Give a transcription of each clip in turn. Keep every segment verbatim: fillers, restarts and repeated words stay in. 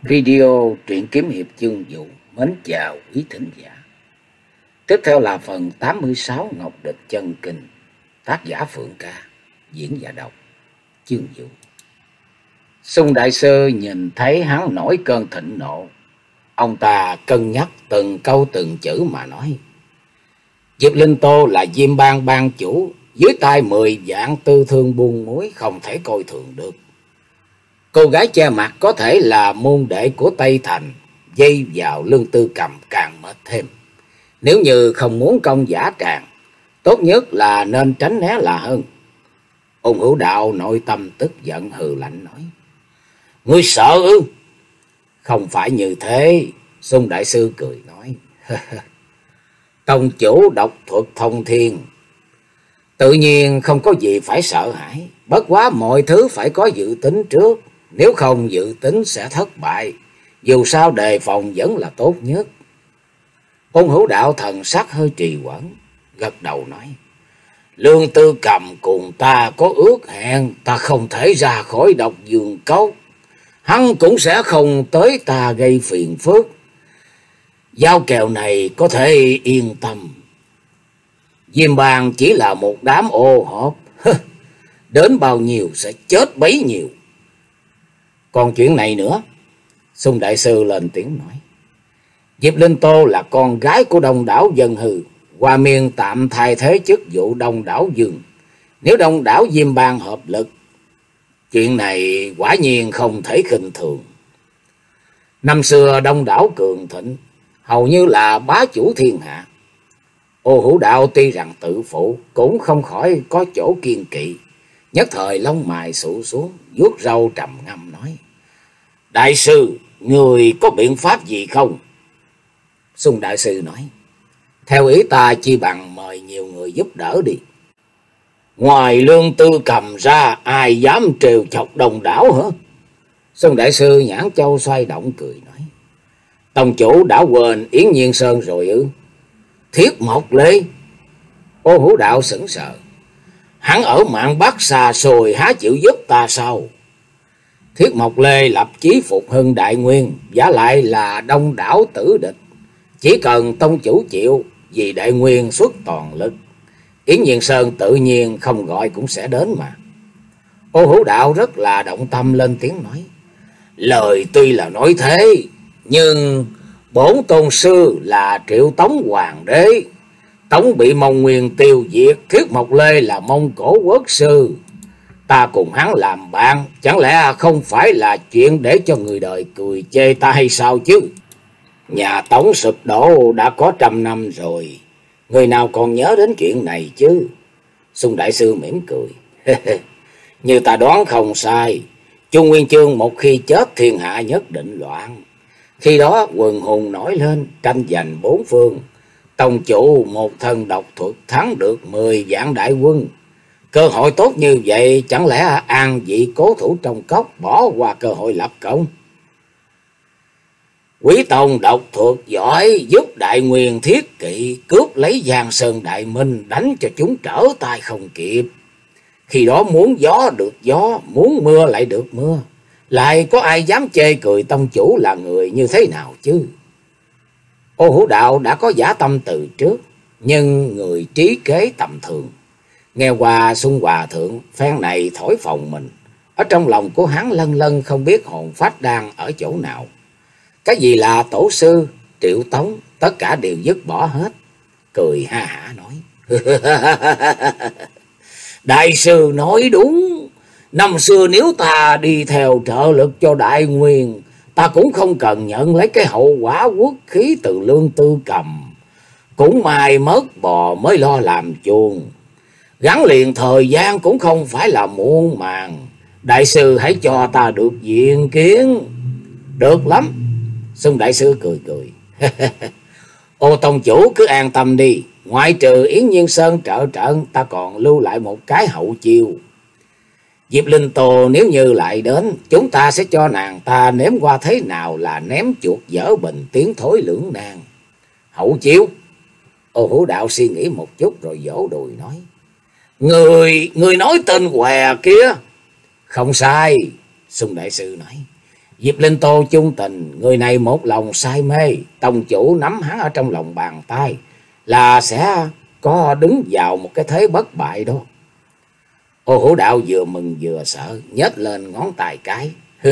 Video truyện kiếm hiệp chương vụ mến chào quý thính giả. Tiếp theo là phần tám mươi sáu Ngọc Địch Chân Kinh, tác giả Phượng Ca, diễn giả đọc chương vụ. Xung đại sư nhìn thấy hắn nổi cơn thịnh nộ, ông ta cân nhắc từng câu từng chữ mà nói: Diệp Linh Tô là Diêm Bang bang chủ, dưới tay mười vạn tư thương buôn muối, không thể coi thường được. Cô gái che mặt có thể là môn đệ của Tây Thành, dây vào Lương Tư Cầm càng mệt thêm. Nếu như không muốn công giả tràng, tốt nhất là nên tránh né là hơn. Ôn Hữu Đạo nội tâm tức giận hừ lạnh nói: Ngươi sợ ư? Không phải như thế. Xung đại sư cười nói: Tông chủ độc thuật thông thiên, tự nhiên không có gì phải sợ hãi. Bất quá mọi thứ phải có dự tính trước, nếu không dự tính sẽ thất bại. Dù sao đề phòng vẫn là tốt nhất. Ôn Hữu Đạo thần sắc hơi trì hoãn, gật đầu nói: Lương Tư Cầm cùng ta có ước hẹn, ta không thể ra khỏi độc vườn cốc. Hắn cũng sẽ không tới ta gây phiền phức. Giao kèo này có thể yên tâm. Diêm Bang chỉ là một đám ô hộp, đến bao nhiêu sẽ chết bấy nhiêu. Còn chuyện này nữa, Xung đại sư lên tiếng nói: Diệp Linh Tô là con gái của Đông Đảo Dân Hư, Hoa Miên tạm thay thế chức vụ Đông Đảo Dương. Nếu Đông Đảo Diêm Bang hợp lực, chuyện này quả nhiên không thể khinh thường. Năm xưa Đông Đảo cường thịnh, hầu như là bá chủ thiên hạ. Ô Hữu Đạo tuy rằng tự phụ, cũng không khỏi có chỗ kiên kỵ. Nhất thời lông mày sụ xuống, vuốt râu trầm ngâm nói: Đại sư, người có biện pháp gì không? Xung đại sư nói: Theo ý ta chi bằng mời nhiều người giúp đỡ đi. Ngoài Lương Tư Cầm ra, ai dám trêu chọc Đông Đảo hả? Xung đại sư nhãn châu xoay động cười nói: Tông chủ đã quên Yến Nhiên Sơn rồi ư? Thiết Mộc Lê? Ô Hữu Đạo sững sờ. Hắn ở mạn Bắc xa xôi, há chịu giúp ta sao? Thiết Mộc Lê lập chí phục hưng Đại Nguyên, giả lại là Đông Đảo tử địch. Chỉ cần tông chủ chịu, vì Đại Nguyên xuất toàn lực, Yến Nhiên Sơn tự nhiên không gọi cũng sẽ đến mà. Ô Hữu Đạo rất là động tâm lên tiếng nói: Lời tuy là nói thế, nhưng bổn tôn sư là Triệu Tống Hoàng đế. Tống bị Mông Nguyên tiêu diệt, Thiết Mộc Lê là Mông Cổ quốc sư. Ta cùng hắn làm bạn, chẳng lẽ không phải là chuyện để cho người đời cười chê ta hay sao chứ? Nhà Tống sụp đổ đã có trăm năm rồi, người nào còn nhớ đến chuyện này chứ? Xung đại sư mỉm cười: Như ta đoán không sai, Trung Nguyên Chương một khi chết thiên hạ nhất định loạn. Khi đó quần hùng nổi lên, tranh giành bốn phương. Tông chủ một thân độc thuật thắng được mười vạn đại quân. Cơ hội tốt như vậy, chẳng lẽ an vị cố thủ trong cốc, bỏ qua cơ hội lập công? Quý tông độc thuật giỏi, giúp Đại Nguyên thiết kỵ, cướp lấy Giang Sơn Đại Minh, đánh cho chúng trở tay không kịp. Khi đó muốn gió được gió, muốn mưa lại được mưa. Lại có ai dám chê cười tông chủ là người như thế nào chứ? Ô Hữu Đạo đã có giả tâm từ trước, nhưng người trí kế tầm thường. Nghe qua Xuân Hòa Thượng phen này thổi phồng mình, ở trong lòng của hắn lân lân không biết hồn phách đang ở chỗ nào. Cái gì là tổ sư, Triệu Tống, tất cả đều dứt bỏ hết. Cười ha hả nói: Đại sư nói đúng. Năm xưa nếu ta đi theo trợ lực cho Đại Nguyên, ta cũng không cần nhận lấy cái hậu quả quốc khí từ Lương Tư Cầm. Cũng may mất bò mới lo làm chuồng. Gắn liền thời gian cũng không phải là muôn màng. Đại sư hãy cho ta được diện kiến. Được lắm. Xung đại sư cười cười. Ô tông chủ cứ an tâm đi. Ngoại trừ Yến Nhiên Sơn trợ trận, ta còn lưu lại một cái hậu chiêu. Diệp Linh Tô nếu như lại đến, chúng ta sẽ cho nàng ta nếm qua thế nào là ném chuột dở bình tiến thối lưỡng nan. Hậu chiêu? Ô Hữu Đạo suy nghĩ một chút rồi vỗ đùi nói: Người, người nói tên què kia. Không sai. Xung đại sư nói: Diệp Linh Tô chung tình, người này một lòng say mê, tông chủ nắm hắn ở trong lòng bàn tay là sẽ có đứng vào một cái thế bất bại đó. Ô Hữu Đạo vừa mừng vừa sợ, nhếch lên ngón tay cái.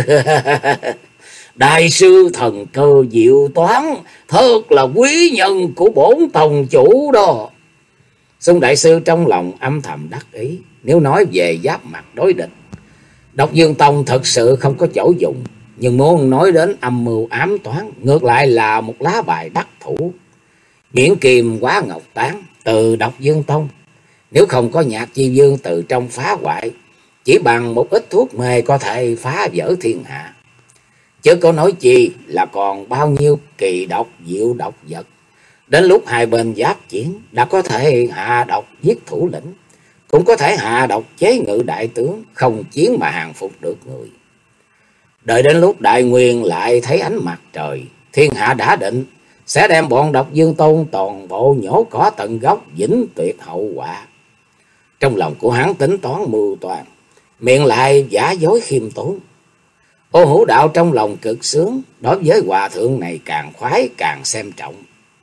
Đại sư thần cơ diệu toán, thật là quý nhân của bổn tông chủ đó. Xung đại sư trong lòng âm thầm đắc ý, nếu nói về giáp mặt đối địch, Độc Dương Tông thật sự không có chỗ dùng, nhưng muốn nói đến âm mưu ám toán, ngược lại là một lá bài đắc thủ. Miễn Kim Quá Ngọc Tán từ Độc Dương Tông, nếu không có Nhạc Chi Dương từ trong phá hoại, chỉ bằng một ít thuốc mê có thể phá vỡ thiên hạ. Chứ có nói chi là còn bao nhiêu kỳ độc diệu độc vật. Đến lúc hai bên giáp chiến, đã có thể hạ độc giết thủ lĩnh, cũng có thể hạ độc chế ngự đại tướng, không chiến mà hàng phục được người. Đợi đến lúc Đại Nguyên lại thấy ánh mặt trời, thiên hạ đã định, sẽ đem bọn Độc Dương Tôn toàn bộ nhổ cỏ tận gốc, vĩnh tuyệt hậu quả. Trong lòng của hắn tính toán mưu toàn, miệng lại giả dối khiêm tốn. Ô Hữu Đạo trong lòng cực sướng, đối với hòa thượng này càng khoái càng xem trọng.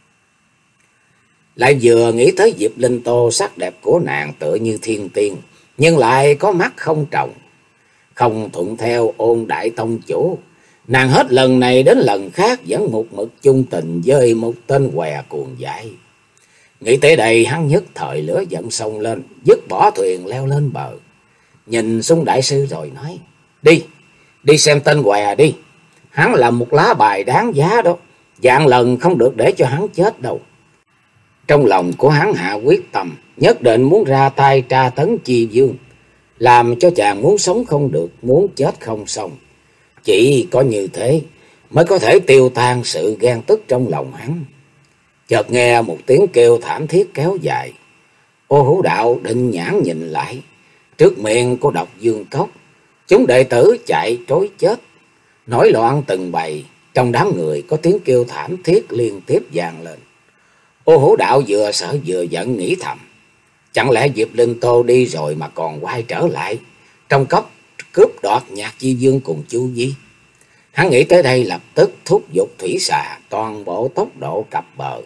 Lại vừa nghĩ tới Diệp Linh Tô, sắc đẹp của nàng tựa như thiên tiên, nhưng lại có mắt không tròng, không thuận theo Ôn đại tông chủ. Nàng hết lần này đến lần khác vẫn một mực chung tình với một tên què cuồng dại. Nghĩ tới đây hắn nhất thời lửa giận xông lên, dứt bỏ thuyền leo lên bờ, nhìn Xung đại sư rồi nói: Đi, đi xem tên què đi, hắn là một lá bài đáng giá đó, vạn lần không được để cho hắn chết đâu. Trong lòng của hắn hạ quyết tâm, nhất định muốn ra tay tra tấn Chi Dương, làm cho chàng muốn sống không được, muốn chết không xong. Chỉ có như thế mới có thể tiêu tan sự ghen tức trong lòng hắn. Chợt nghe một tiếng kêu thảm thiết kéo dài. Ô Hữu Đạo định nhãn nhìn lại, trước miệng của Độc Dương Cốc, chúng đệ tử chạy trối chết, nổi loạn từng bầy. Trong đám người có tiếng kêu thảm thiết liên tiếp vang lên. Ô Hữu Đạo vừa sợ vừa giận, nghĩ thầm: chẳng lẽ Diệp Linh Tô đi rồi mà còn quay trở lại trong cốc cướp đoạt Nhạc Chi Dương cùng Chu Di? Hắn nghĩ tới đây lập tức thúc giục thủy xà toàn bộ tốc độ cập bờ.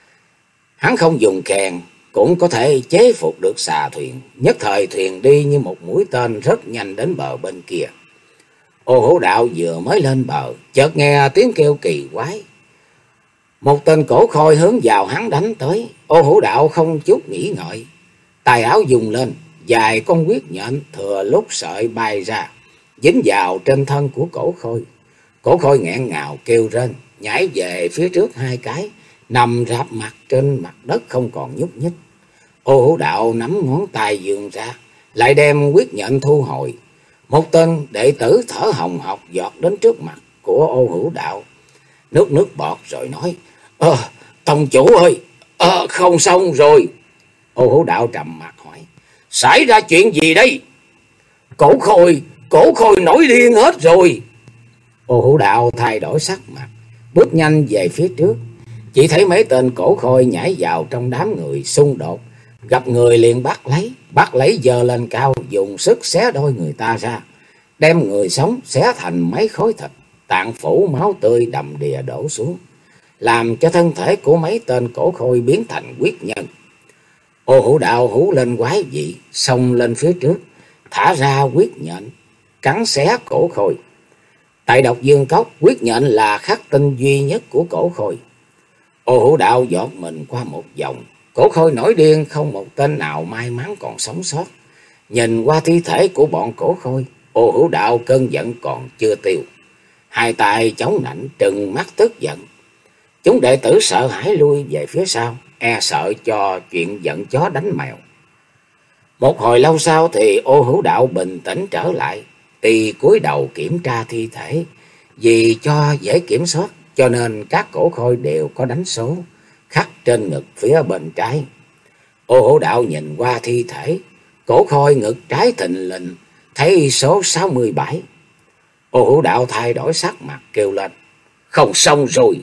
Hắn không dùng kèn cũng có thể chế phục được xà thuyền, nhất thời thuyền đi như một mũi tên rất nhanh đến bờ bên kia. Ô Hữu Đạo vừa mới lên bờ, chợt nghe tiếng kêu kỳ quái. Một tên cổ khôi hướng vào hắn đánh tới. Ô Hữu Đạo không chút nghĩ ngợi, tài áo dùng lên, vài con huyết nhện thừa lúc sợi bay ra, dính vào trên thân của cổ khôi. Cổ khôi nghẹn ngào kêu rên, nhảy về phía trước hai cái, nằm rạp mặt trên mặt đất không còn nhúc nhích. Ô Hữu Đạo nắm ngón tay vươn ra, lại đem huyết nhện thu hồi. Một tên đệ tử thở hồng hộc giọt đến trước mặt của Ô Hữu Đạo, nước nước bọt rồi nói: Ờ, tông chủ ơi, ờ, không xong rồi. Ô Hữu Đạo trầm mặt hỏi: xảy ra chuyện gì đây? Cổ khôi, cổ khôi nổi điên hết rồi. Ô Hữu Đạo thay đổi sắc mặt, bước nhanh về phía trước. Chỉ thấy mấy tên cổ khôi nhảy vào trong đám người xung đột, gặp người liền bắt lấy, bắt lấy giơ lên cao, dùng sức xé đôi người ta ra, đem người sống xé thành mấy khối thịt, tạng phủ máu tươi đầm đìa đổ xuống, làm cho thân thể của mấy tên cổ khôi biến thành huyết nhân. Ô Hữu Đạo hú lên quái dị, xông lên phía trước, thả ra huyết nhện, cắn xé cổ khôi. Tại Độc Dương Cốc, huyết nhện là khắc tinh duy nhất của cổ khôi. Ô Hữu Đạo giọt mình qua một vòng, cổ khôi nổi điên không một tên nào may mắn còn sống sót. Nhìn qua thi thể của bọn cổ khôi, Ô Hữu Đạo cơn giận còn chưa tiêu, hai tay chống nạnh trừng mắt tức giận. Chúng đệ tử sợ hãi lui về phía sau, e sợ cho chuyện giận chó đánh mèo. Một hồi lâu sau thì Ô Hữu Đạo bình tĩnh trở lại, y cúi đầu kiểm tra thi thể. Vì cho dễ kiểm soát cho nên các cổ khôi đều có đánh số khắc trên ngực phía bên trái. Ô Hữu Đạo nhìn qua thi thể, cổ khôi ngực trái thình lình thấy số sáu mươi bảy. Ô Hữu Đạo thay đổi sắc mặt kêu lên: không xong rồi.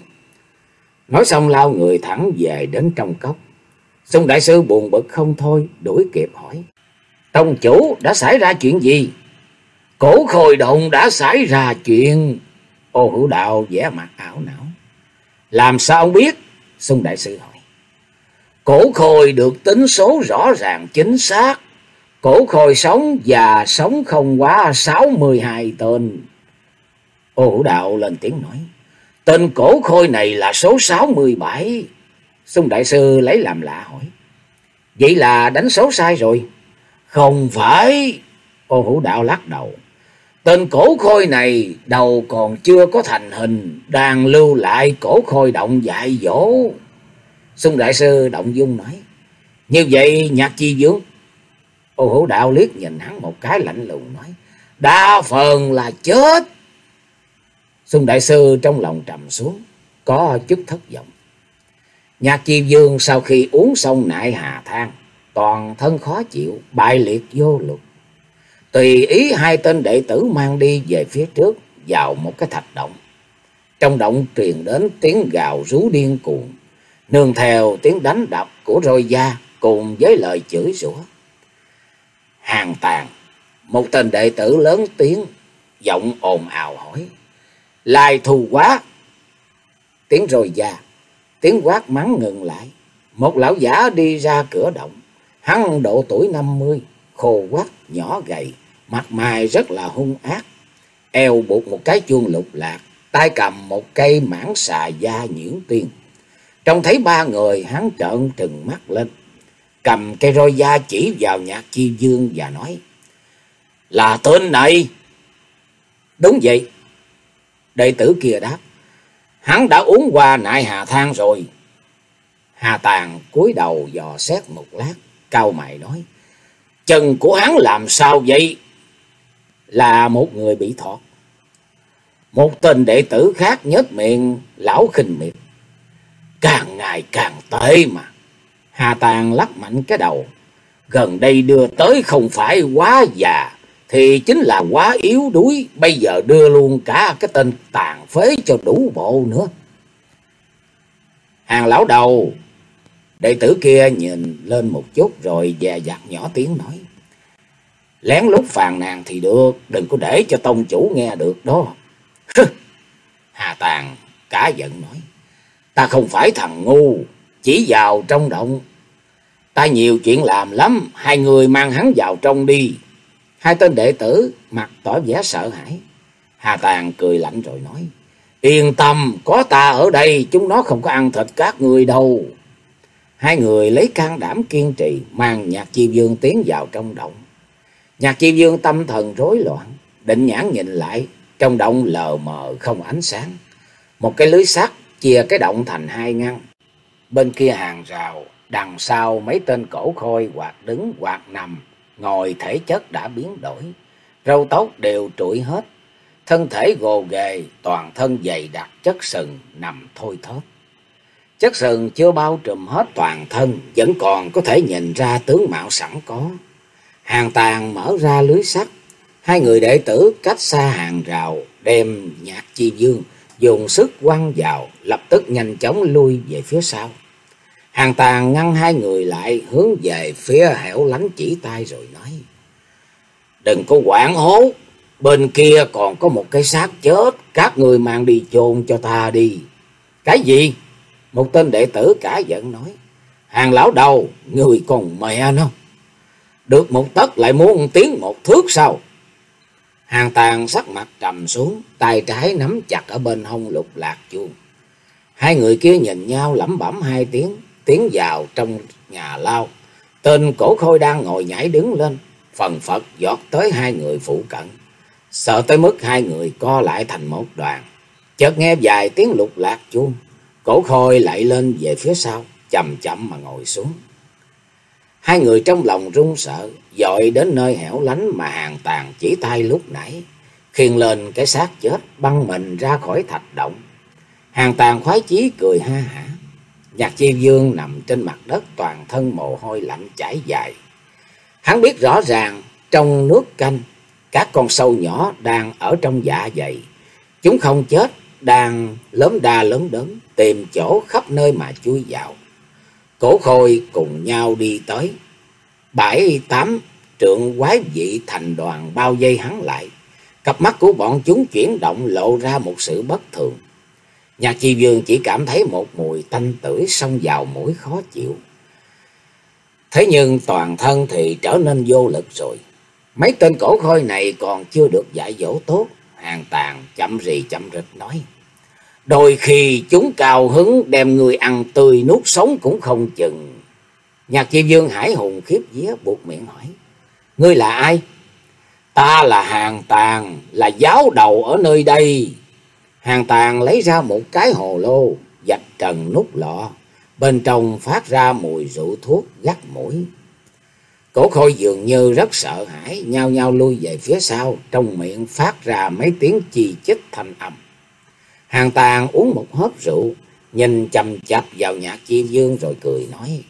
Nói xong lao người thẳng về đến trong cốc. Xung đại sư buồn bực không thôi, đuổi kịp hỏi: tông chủ, đã xảy ra chuyện gì? Cổ khôi động đã xảy ra chuyện. Ô Hữu Đạo vẻ mặt ảo não. Làm sao ông biết? Xung đại sư hỏi. Cổ Khôi được tính số rõ ràng chính xác. Cổ Khôi sống và sống không quá sáu mươi hai tên. Ô Hữu Đạo lên tiếng nói. Tên Cổ Khôi này là số sáu mươi bảy. Xung đại sư lấy làm lạ hỏi. Vậy là đánh số sai rồi. Không phải. Ô Hữu Đạo lắc đầu. Tên Cổ Khôi này đầu còn chưa có thành hình, đang lưu lại cổ khôi động dạy dỗ. Xung đại sư động dung nói. Như vậy Nhạc Chi Vương? Ô Hữu Đạo liếc nhìn hắn một cái lạnh lùng nói. Đa phần là chết. Xung đại sư trong lòng trầm xuống, có chút thất vọng. Nhạc Chi Vương sau khi uống xong nại hà thang, toàn thân khó chịu, bại liệt vô lực. Tùy ý hai tên đệ tử mang đi về phía trước vào một cái thạch động. Trong động truyền đến tiếng gào rú điên cuồng, nương theo tiếng đánh đập của roi da cùng với lời chửi rủa. Hàng Tàn, một tên đệ tử lớn tiếng, giọng ồn ào hỏi. Lai thù quá. Tiếng roi da, tiếng quát mắng ngừng lại. Một lão giả đi ra cửa động. Hắn độ tuổi năm mươi, khô quắt, nhỏ gầy, mặt mày rất là hung ác. Eo buộc một cái chuông lục lạc, tay cầm một cây mãng xà da nhuyễn tiên. Trông thấy ba người, hắn trợn trừng mắt lên, cầm cây roi da chỉ vào Nhạc Chi Vương và nói. Là tên này. Đúng vậy. Đệ tử kia đáp. Hắn đã uống qua nại hà thang rồi. Hà Tàn cúi đầu dò xét một lát, cau mày nói. Chân của hắn làm sao vậy? Là một người bị thọt. Một tên đệ tử khác nhếch miệng lão khinh miệt. Càng ngày càng tệ mà. Hà Tàn lắc mạnh cái đầu. Gần đây đưa tới không phải quá già, thì chính là quá yếu đuối. Bây giờ đưa luôn cả cái tên tàn phế cho đủ bộ nữa. Hàng lão đầu. Đệ tử kia nhìn lên một chút rồi dè dặt nhỏ tiếng nói. Lén lút phàn nàn thì được, đừng có để cho tông chủ nghe được đó. Hà Tàn cả giận nói. Ta không phải thằng ngu, chỉ vào trong động. Ta nhiều chuyện làm lắm, hai người mang hắn vào trong đi. Hai tên đệ tử mặt tỏ vẻ sợ hãi. Hà Tàn cười lạnh rồi nói. Yên tâm, có ta ở đây, chúng nó không có ăn thịt các người đâu. Hai người lấy can đảm kiên trì, mang Nhạc Chi Vương tiến vào trong động. Nhạc Chi Vương tâm thần rối loạn, định nhãn nhìn lại, trong động lờ mờ không ánh sáng. Một cái lưới sắt chia cái động thành hai ngăn. Bên kia hàng rào, đằng sau mấy tên cổ khôi hoặc đứng hoặc nằm, ngồi thể chất đã biến đổi. Râu tóc đều trụi hết, thân thể gồ ghề, toàn thân dày đặc chất sừng nằm thôi thóp. Chất sừng chưa bao trùm hết toàn thân, vẫn còn có thể nhìn ra tướng mạo sẵn có. Hàng Tàn mở ra lưới sắt, hai người đệ tử cách xa hàng rào, đem Nhạc Chi Vương dùng sức quăng vào, lập tức nhanh chóng lui về phía sau. Hàng Tàn ngăn hai người lại, hướng về phía hẻo lánh chỉ tay rồi nói. Đừng có hoảng hốt, bên kia còn có một cái xác chết, các người mang đi chôn cho ta đi. Cái gì? Một tên đệ tử cả giận nói. Hàng lão đầu, người còn mẹ nó. Được một tấc lại muốn tiến một thước sao? Hàng Tàn sắc mặt trầm xuống, tay trái nắm chặt ở bên hông lục lạc chuông. Hai người kia nhìn nhau lẩm bẩm hai tiếng, tiến vào trong nhà lao. Tên cổ khôi đang ngồi nhảy đứng lên, phần phật giọt tới hai người phụ cận. Sợ tới mức hai người co lại thành một đoàn. Chợt nghe vài tiếng lục lạc chuông, cổ khôi lại lên về phía sau, chậm chậm mà ngồi xuống. Hai người trong lòng run sợ, dội đến nơi hẻo lánh mà Hàng Tàn chỉ tay lúc nãy, khiêng lên cái xác chết, băng mình ra khỏi thạch động. Hàng Tàn khoái chí cười ha hả. Nhạc Chi Vương nằm trên mặt đất, toàn thân mồ hôi lạnh chảy dài. Hắn biết rõ ràng trong nước canh, các con sâu nhỏ đang ở trong dạ dày. Chúng không chết, đang lớn đa lớn đớn, tìm chỗ khắp nơi mà chui vào. Cổ khôi cùng nhau đi tới. Bảy tám trượng quái dị thành đoàn bao vây hắn lại, Cặp mắt của bọn chúng chuyển động lộ ra một sự bất thường. Nhạc Chi Vương chỉ cảm thấy một mùi tanh tưởi xông vào mũi khó chịu. Thế nhưng toàn thân thì trở nên vô lực rồi. Mấy tên cổ khôi này còn chưa được dạy dỗ tốt. Hàn Tàn chậm rì chậm rịch nói: đôi khi chúng cao hứng đem người ăn tươi nuốt sống cũng không chừng. Nhạc Chi Vương hãi hùng khiếp vía buột miệng hỏi: ngươi là ai? Ta là Hàn Tàn, là giáo đầu ở nơi đây. Hàn Tàn lấy ra một cái hồ lô, vạch trần nút lọ, bên trong phát ra mùi rượu thuốc gắt mũi. Cổ khôi dường như rất sợ hãi, nhao nhao lui về phía sau, trong miệng phát ra mấy tiếng chi chít thanh âm. Hàn Tàn uống một hớp rượu, nhìn chằm chằm vào Nhạc Chi Vương rồi cười nói: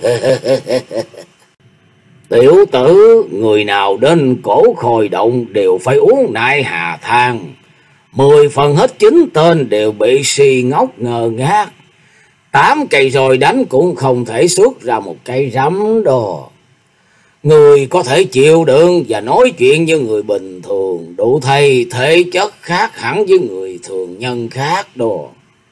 tiểu tử, người nào đến cổ khôi động đều phải uống nại hà thang. Mười phần hết chín tên đều bị si ngốc ngơ ngác. Tám cây rồi đánh cũng không thể xuất ra một cây rắm đồ. Người có thể chịu đựng và nói chuyện như người bình thường, đủ thay thể chất khác hẳn với người thường nhân khác đồ.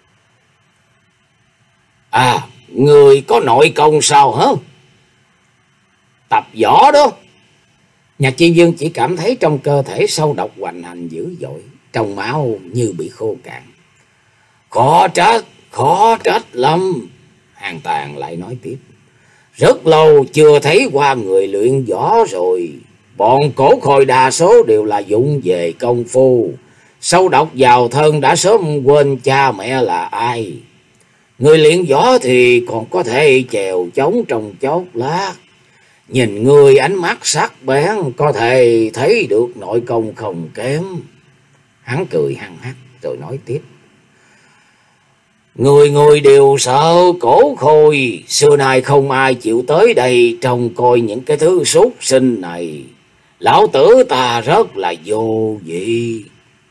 À, người có nội công sao hả? Tập võ đó. Nhạc Chi Vương chỉ cảm thấy trong cơ thể sâu độc hoành hành dữ dội, trong máu như bị khô cạn. Khó trách, khó trách lắm. Hàn Tàn lại nói tiếp: rất lâu chưa thấy qua người luyện võ rồi. Bọn cổ khôi đa số đều là dụng về công phu, sâu độc vào thân đã sớm quên cha mẹ là ai. Người luyện võ thì còn có thể chèo chống trong chốc lát. Nhìn người ánh mắt sắc bén, có thể thấy được nội công không kém. Hắn cười hăng hắc rồi nói tiếp: người người đều sợ cổ khôi, xưa nay không ai chịu tới đây trông coi những cái thứ súc sinh này. Lão tử ta rất là vô vị.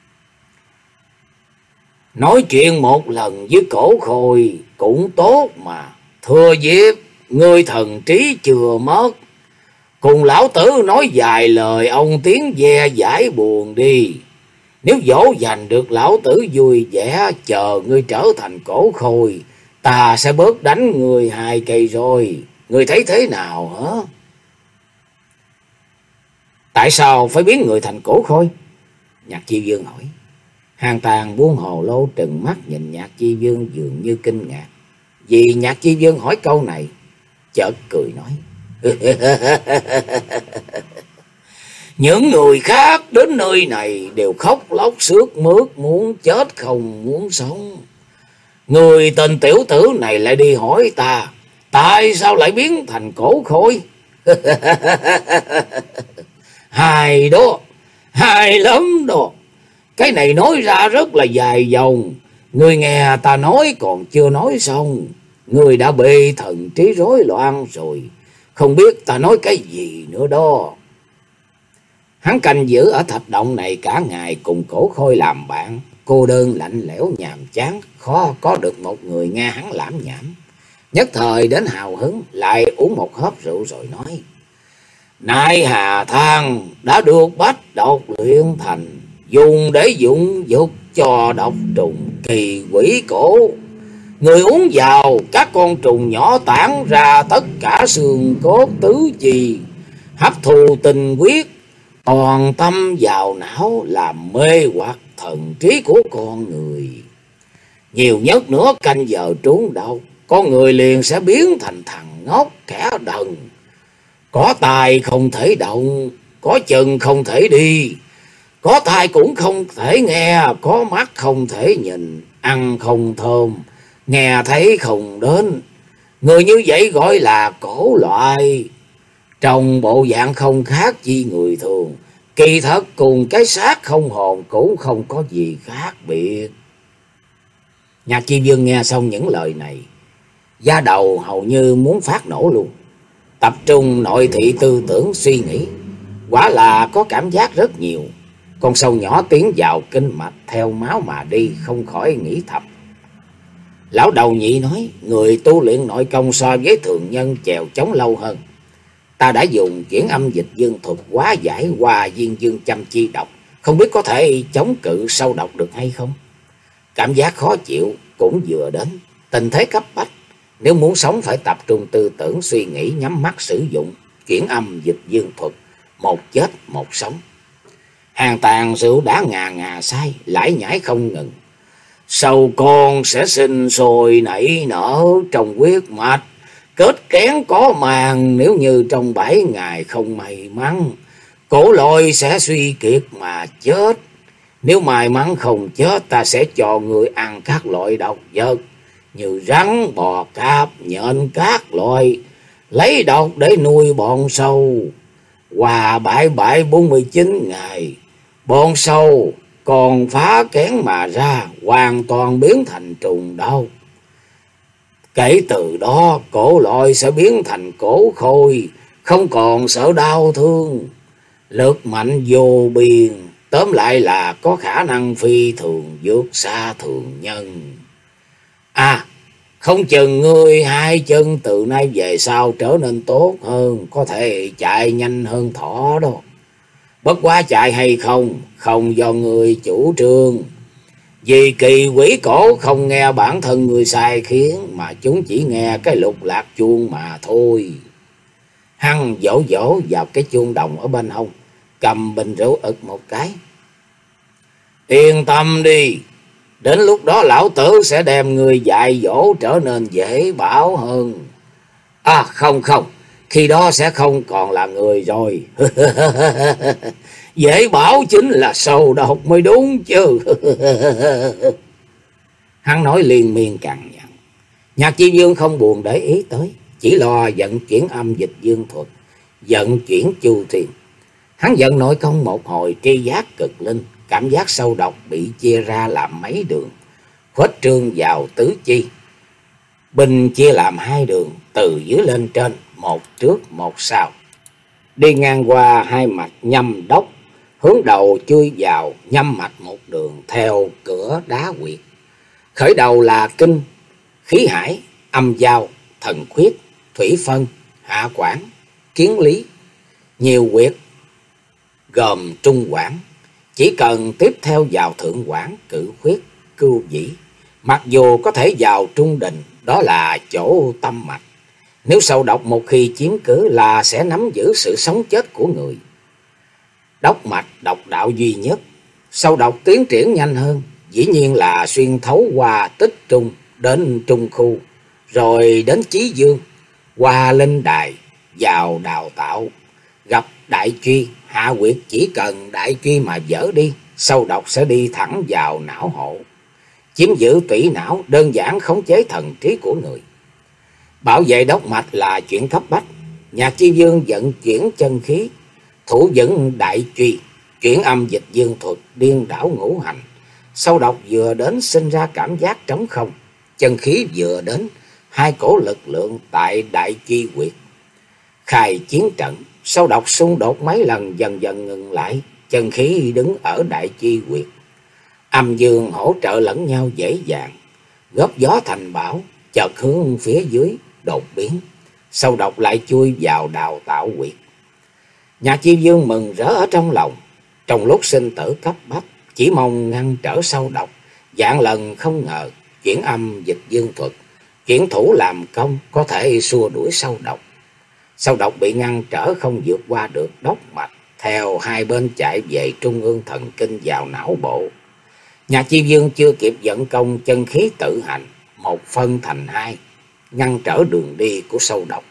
Nói chuyện một lần với cổ khôi cũng tốt mà. Thưa Diệp, ngươi thần trí chưa mất, cùng lão tử nói vài lời ông tiếng ve giải buồn đi. Nếu dỗ dành được lão tử vui vẻ, chờ ngươi trở thành cổ khôi, ta sẽ bớt đánh người hai cây rồi. Ngươi thấy thế nào hả? Tại sao phải biến người thành cổ khôi? Nhạc Chi Vương hỏi. Hàn Tàn buông hồ lô trừng mắt nhìn Nhạc Chi Vương dường như kinh ngạc. Vì Nhạc Chi Vương hỏi câu này, chợt cười nói: những người khác đến nơi này đều khóc lóc sướt mướt, muốn chết không muốn sống. Người tên tiểu tử này lại đi hỏi ta, tại sao lại biến thành cổ khôi? Hài đó, hài lắm đó. Cái này nói ra rất là dài dòng. Người nghe ta nói còn chưa nói xong, người đã bị thần trí rối loạn rồi, không biết ta nói cái gì nữa đó. Hắn canh giữ ở thạch động này cả ngày cùng cổ khôi làm bạn, cô đơn lạnh lẽo nhàm chán, khó có được một người nghe hắn lãm nhảm. Nhất thời đến hào hứng, lại uống một hớp rượu rồi nói: nại hà thang đã được bách độc luyện thành, dùng để dụng dục cho độc trùng kỳ quỷ cổ. Người uống vào, các con trùng nhỏ tản ra tất cả xương cốt tứ chi, hấp thụ tinh huyết, toàn tâm vào não, làm mê hoặc thần trí của con người. Nhiều nhất nữa canh giờ trúng độc, con người liền sẽ biến thành thằng ngốc kẻ đần. Có tài không thể động, có chân không thể đi, có tai cũng không thể nghe, có mắt không thể nhìn, ăn không thơm, nghe thấy không đến. Người như vậy gọi là cổ loại. Trong bộ dạng không khác chi người thường, kỳ thật cùng cái xác không hồn cũng không có gì khác biệt. Nhạc Chi Vương nghe xong những lời này, da đầu hầu như muốn phát nổ luôn. Tập trung nội thị tư tưởng suy nghĩ, quả là có cảm giác rất nhiều. Con sâu nhỏ tiến vào kinh mạch theo máu mà đi, không khỏi nghĩ thầm. Lão đầu nhị nói, người tu luyện nội công so với thường nhân chèo chống lâu hơn. Ta đã dùng chuyển âm dịch dương thuật hóa giải qua viên dương châm chi độc, không biết có thể chống cự sâu độc được hay không. Cảm giác khó chịu cũng vừa đến, tình thế cấp bách, nếu muốn sống phải tập trung tư tưởng suy nghĩ, nhắm mắt sử dụng chuyển âm dịch dương thuật, một chết một sống. Hàng tàn rượu đã ngà ngà say, lải nhải không ngừng. Sâu con sẽ sinh sôi nảy nở trong huyết mạch, kết kén có màng, nếu như trong bảy ngày không may mắn, cổ lôi sẽ suy kiệt mà chết. Nếu may mắn không chết, ta sẽ cho người ăn các loại độc vật như rắn, bò cạp, nhện các loại, lấy độc để nuôi bọn sâu. Qua bảy bảy bốn mươi chín ngày, bọn sâu còn phá kén mà ra, hoàn toàn biến thành trùng đau. Kể từ đó, cổ lôi sẽ biến thành cổ khôi, không còn sợ đau thương, lực mạnh vô biên, tóm lại là có khả năng phi thường vượt xa thường nhân. À, không chừng ngươi hai chân từ nay về sau trở nên tốt hơn, có thể chạy nhanh hơn thỏ đó. Bất quá chạy hay không, không do người chủ trương. Vì kỳ quỷ cổ không nghe bản thân người sai khiến, mà chúng chỉ nghe cái lục lạc chuông mà thôi. Hăng vỗ vỗ vào cái chuông đồng ở bên hông, cầm bình rượu ực một cái. Yên tâm đi, đến lúc đó lão tử sẽ đem người dạy dỗ trở nên dễ bảo hơn. À không không, khi đó sẽ không còn là người rồi. Dễ bảo chính là sâu độc mới đúng chứ. Hắn nói liên miên cằn nhằn. Nhạc Chi Dương không buồn để ý tới, chỉ lo vận chuyển âm dịch dương thuật, vận chuyển chu thiên. Hắn vận nội công một hồi, tri giác cực linh, cảm giác sâu độc bị chia ra làm mấy đường, khuếch trương vào tứ chi. Bình chia làm hai đường, từ dưới lên trên, một trước một sau, đi ngang qua hai mặt nhâm đốc, hướng đầu chui vào nhâm mạch một đường theo cửa đá quyệt. Khởi đầu là kinh, khí hải, âm giao, thần khuyết, thủy phân, hạ quản, kiến lý, nhiều quyệt gồm trung quản. Chỉ cần tiếp theo vào thượng quản, cử khuyết, cưu dĩ, mặc dù có thể vào trung đình, đó là chỗ tâm mạch. Nếu sâu độc một khi chiếm cứ là sẽ nắm giữ sự sống chết của người. Đốc mạch độc đạo duy nhất, sâu độc tiến triển nhanh hơn, dĩ nhiên là xuyên thấu qua tích trung đến trung khu, rồi đến chí dương, qua linh đài, vào đào tạo, gặp đại truy, hạ quyệt. Chỉ cần đại truy mà dỡ đi, sâu độc sẽ đi thẳng vào não hộ, chiếm giữ tủy não, đơn giản khống chế thần trí của người. Bảo vệ đốc mạch là chuyện cấp bách. Nhạc Chi Dương vận chuyển chân khí, thủ vững đại truy, chuyển âm dịch dương thuật, điên đảo ngũ hành. Sâu độc vừa đến sinh ra cảm giác trống không, chân khí vừa đến, hai cổ lực lượng tại đại truy quyệt khai chiến trận. Sâu độc xung đột mấy lần dần dần ngừng lại, chân khí đứng ở đại truy quyệt, âm dương hỗ trợ lẫn nhau dễ dàng, góp gió thành bão. Chợt hướng phía dưới đột biến, sâu độc lại chui vào đào tạo quyệt. Nhạc Chi Dương mừng rỡ ở trong lòng, trong lúc sinh tử cấp bách, chỉ mong ngăn trở sâu độc. Vạn lần không ngờ chuyển âm dịch dương thuật, chuyển thủ làm công, có thể xua đuổi sâu độc. Sâu độc bị ngăn trở không vượt qua được đốc mạch, theo hai bên chạy về trung ương thần kinh vào não bộ. Nhạc Chi Dương chưa kịp vận công chân khí tự hành, một phân thành hai, ngăn trở đường đi của sâu độc.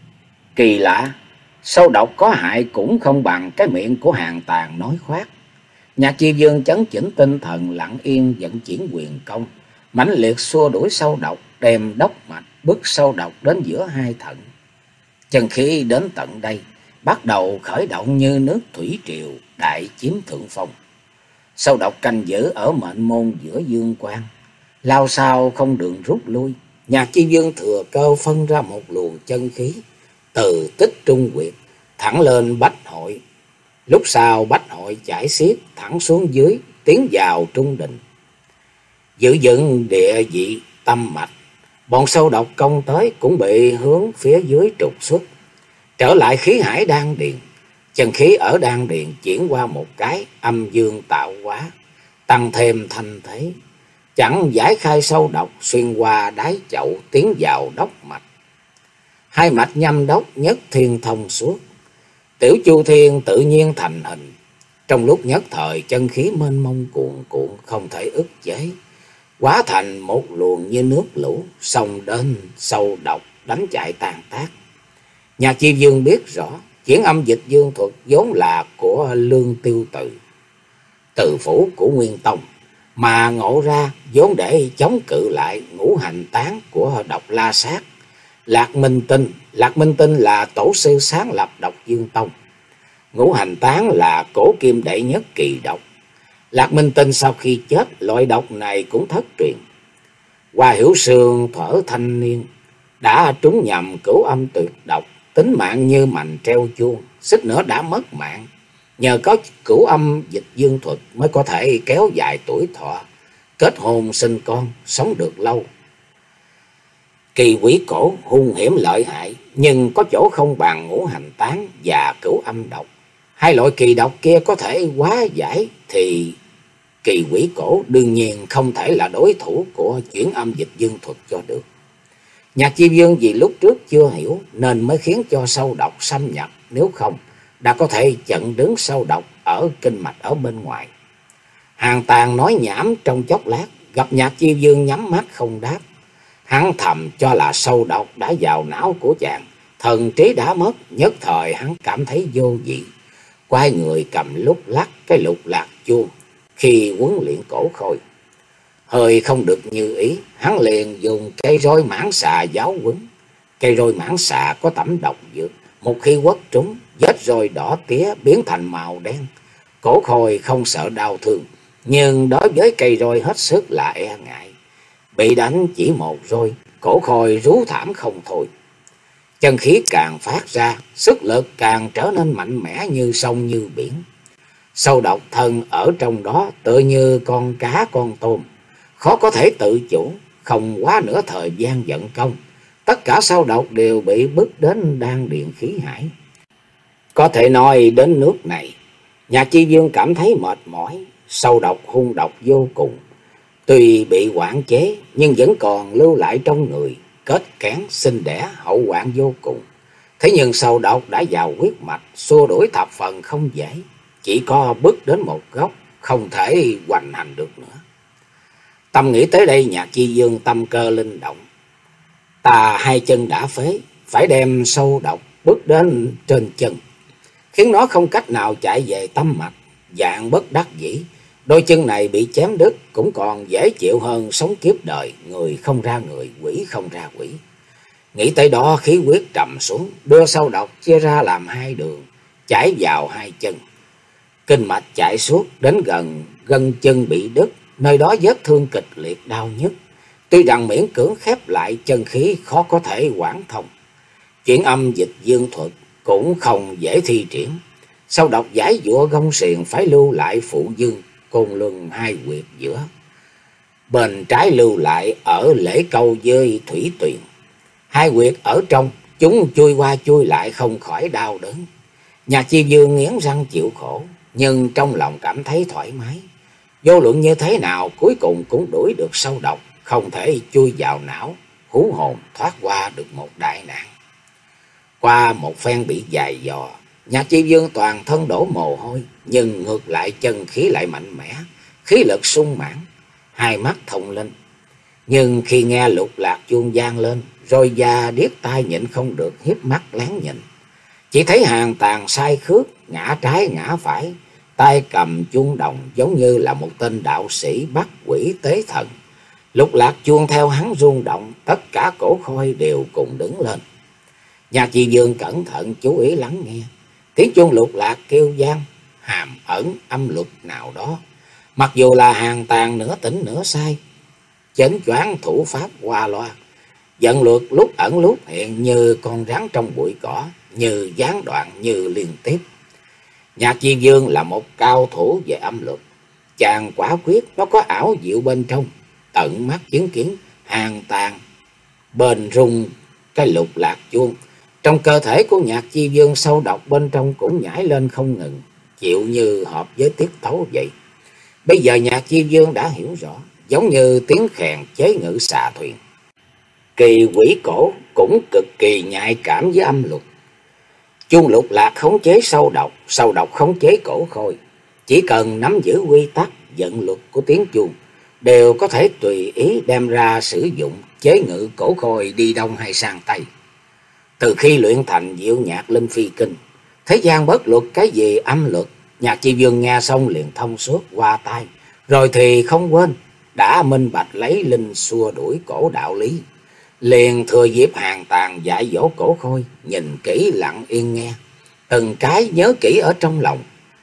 Kỳ lạ, sâu độc có hại cũng không bằng cái miệng của Hàng Tàn nói khoác. Nhạc Chi Dương chấn chỉnh tinh thần, lặng yên vận chuyển quyền công, mãnh liệt xua đuổi sâu độc, đem đốc mạch bức sâu độc đến giữa hai thận. Chân khí đến tận đây, bắt đầu khởi động như nước thủy triều, đại chiếm thượng phong. Sâu độc canh giữ ở mệnh môn giữa dương quang, lao sao không đường rút lui. Nhạc Chi Dương thừa cơ phân ra một luồng chân khí từ tích trung quyệt thẳng lên bách hội, lúc sau bách hội chảy xiết thẳng xuống dưới, tiến vào trung đình, giữ vững địa vị tâm mạch. Bọn sâu độc công tới cũng bị hướng phía dưới trục xuất, trở lại khí hải đan điền. Chân khí ở đan điền chuyển qua một cái, âm dương tạo hóa, tăng thêm thanh thế, chẳng giải khai sâu độc, xuyên qua đáy chậu tiến vào đốc mạch. Hai mạch nhâm đốc nhất thiên thông suốt, tiểu chu thiên tự nhiên thành hình. Trong lúc nhất thời chân khí mênh mông cuồn cuộn không thể ức chế, hóa thành một luồng như nước lũ, xông đến sâu độc đánh chạy tàn tác. Nhạc Chi Dương biết rõ chuyển âm dịch dương thuật vốn là của Lương Tiêu Tự, từ phủ của Nguyên Tông, mà ngộ ra vốn để chống cự lại ngũ hành tán của Độc La Sát. Lạc Minh Tinh, Lạc Minh Tinh là tổ sư sáng lập Độc Dương Tông. Ngũ hành tán là cổ kim đệ nhất kỳ độc. Lạc Minh Tinh sau khi chết, loại độc này cũng thất truyền. Hoa Hiểu Sương thuở thanh niên đã trúng nhầm cửu âm tuyệt độc, tính mạng như mành treo chuông, xích nữa đã mất mạng. Nhờ có cửu âm dịch dương thuật mới có thể kéo dài tuổi thọ, kết hôn sinh con, sống được lâu. Kỳ quỷ cổ hung hiểm lợi hại, nhưng có chỗ không bằng ngũ hành tán và cửu âm độc. Hai loại kỳ độc kia có thể hóa giải thì kỳ quỷ cổ đương nhiên không thể là đối thủ của chuyển âm dịch dương thuật cho được. Nhạc Chi Dương vì lúc trước chưa hiểu nên mới khiến cho sâu độc xâm nhập, nếu không đã có thể chặn đứng sâu độc ở kinh mạch ở bên ngoài. Hàn Tàn nói nhảm trong chốc lát, gặp Nhạc Chi Dương nhắm mắt không đáp. Hắn thầm cho là sâu độc đã vào não của chàng, thần trí đã mất, nhất thời hắn cảm thấy vô vị, quay người cầm lúc lắc cái lục lạc chuông khi huấn luyện cổ khôi. Hơi không được như ý, hắn liền dùng cây roi mãng xà giáo huấn. Cây roi mãng xà có tẩm độc dược, một khi quất trúng, vết roi đỏ tía biến thành màu đen. Cổ khôi không sợ đau thương, nhưng đối với cây roi hết sức là e ngại. Bị đánh chỉ một roi, cổ khôi rú thảm không thôi. Chân khí càng phát ra, sức lực càng trở nên mạnh mẽ như sông như biển. Sâu độc thân ở trong đó tựa như con cá con tôm, khó có thể tự chủ, không quá nửa thời gian vận công. Tất cả sâu độc đều bị bức đến đan điền khí hải. Có thể nói đến nước này, Nhạc Chi Dương cảm thấy mệt mỏi, sâu độc hung độc vô cùng. Tuy bị quản chế nhưng vẫn còn lưu lại trong người, kết kén sinh đẻ hậu hoạn vô cùng. Thế nhưng sâu độc đã vào huyết mạch, xua đuổi thập phần không dễ, chỉ có bước đến một góc, không thể hoành hành được nữa. Tâm nghĩ tới đây, Nhạc Chi Dương tâm cơ linh động. Tà hai chân đã phế, phải đem sâu độc bước đến trên chân, khiến nó không cách nào chạy về tâm mạch. Dạng bất đắc dĩ, đôi chân này bị chém đứt cũng còn dễ chịu hơn sống kiếp đời, người không ra người, quỷ không ra quỷ. Nghĩ tới đó, khí huyết trầm xuống, đưa sâu độc chia ra làm hai đường, chảy vào hai chân. Kinh mạch chạy suốt đến gần gân chân bị đứt, nơi đó vết thương kịch liệt đau nhức. Tuy rằng miễn cưỡng khép lại, chân khí khó có thể quảng thông. Chuyển âm dịch dương thuật cũng không dễ thi triển. Sâu độc giải dụa gông xiềng phải lưu lại phụ dương, côn luân hai huyệt giữa. Bên trái lưu lại ở lễ câu với thủy tuyền. Hai huyệt ở trong, chúng chui qua chui lại không khỏi đau đớn. Nhạc Chi Dương nghiến răng chịu khổ, nhưng trong lòng cảm thấy thoải mái. Vô luận như thế nào, cuối cùng cũng đuổi được sâu độc, không thể chui vào não, hú hồn thoát qua được một đại nạn. Qua một phen bị dài dò, Nhạc Chi Dương toàn thân đổ mồ hôi, nhưng ngược lại chân khí lại mạnh mẽ, khí lực sung mãn, hai mắt thông linh. Nhưng khi nghe lục lạc chuông vang lên, rồi già điếc tai nhịn không được hiếp mắt lén nhìn. Chỉ thấy Hàn Tàn sai khước, ngã trái ngã phải, tay cầm chuông đồng giống như là một tên đạo sĩ bắt quỷ tế thần. Lục lạc chuông theo hắn rung động, tất cả cổ khôi đều cùng đứng lên. Nhạc Chi Dương cẩn thận chú ý lắng nghe, tiếng chuông lục lạc kêu vang hàm ẩn âm luật nào đó. Mặc dù là Hàn Tàn nửa tỉnh nửa say, chến choáng thủ pháp qua loa, vận luật lúc ẩn lúc hiện như con rắn trong bụi cỏ, như gián đoạn như liên tiếp. Nhạc Chi Dương là một cao thủ về âm luật, chàng quả quyết nó có ảo diệu bên trong. Tận mắt chứng kiến Hàn Tàn bên rung cái lục lạc chuông, Trong cơ thể của Nhạc Chi Dương, sâu độc bên trong cũng nhảy lên không ngừng, chịu như hợp với tiết tấu vậy. Bây giờ Nhạc Chi Dương đã hiểu rõ, giống như tiếng khèn chế ngự xà thuyền. Kỳ quỷ cổ cũng cực kỳ nhạy cảm với âm luật. Chuông lục lạc khống chế sâu độc, sâu độc khống chế cổ khôi. Chỉ cần nắm giữ quy tắc vận luật của tiếng chuông, đều có thể tùy ý đem ra sử dụng chế ngự cổ khôi đi đông hay sang tây. Từ khi luyện thành diệu nhạc linh phi kinh, thế gian bất luật cái gì âm luật, Nhạc Chi Dương nghe xong liền thông suốt qua tai, rồi thì không quên, đã minh bạch lấy linh xua đuổi cổ đạo lý. Liền thừa dịp Hàn Tàn dạy dỗ cổ khôi, nhìn kỹ lặng yên nghe, từng cái nhớ kỹ ở trong lòng.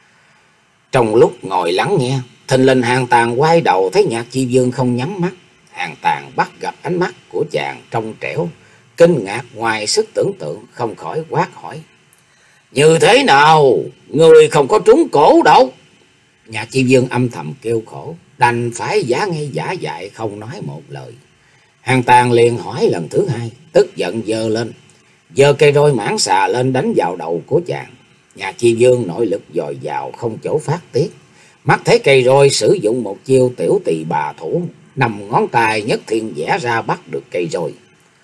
Trong lúc ngồi lắng nghe, thình lình Hàn Tàn quay đầu thấy Nhạc Chi Dương không nhắm mắt. Hàn Tàn bắt gặp ánh mắt của chàng trong trẻo, kinh ngạc ngoài sức tưởng tượng, không khỏi quát hỏi: Như thế nào? Người không có trúng cổ đâu. Nhạc Chi Dương âm thầm kêu khổ, đành phải giả ngây giả dại không nói một lời. Hàn Tàn liền hỏi lần thứ hai, tức giận giơ lên, giơ cây roi mãng xà lên đánh vào đầu của chàng. Nhạc Chi Dương nội lực dồi dào không chỗ phát tiết, mắt thấy cây roi sử dụng một chiêu tiểu tỳ bà thủ, nằm ngón tay nhất thiên vẽ ra bắt được cây roi.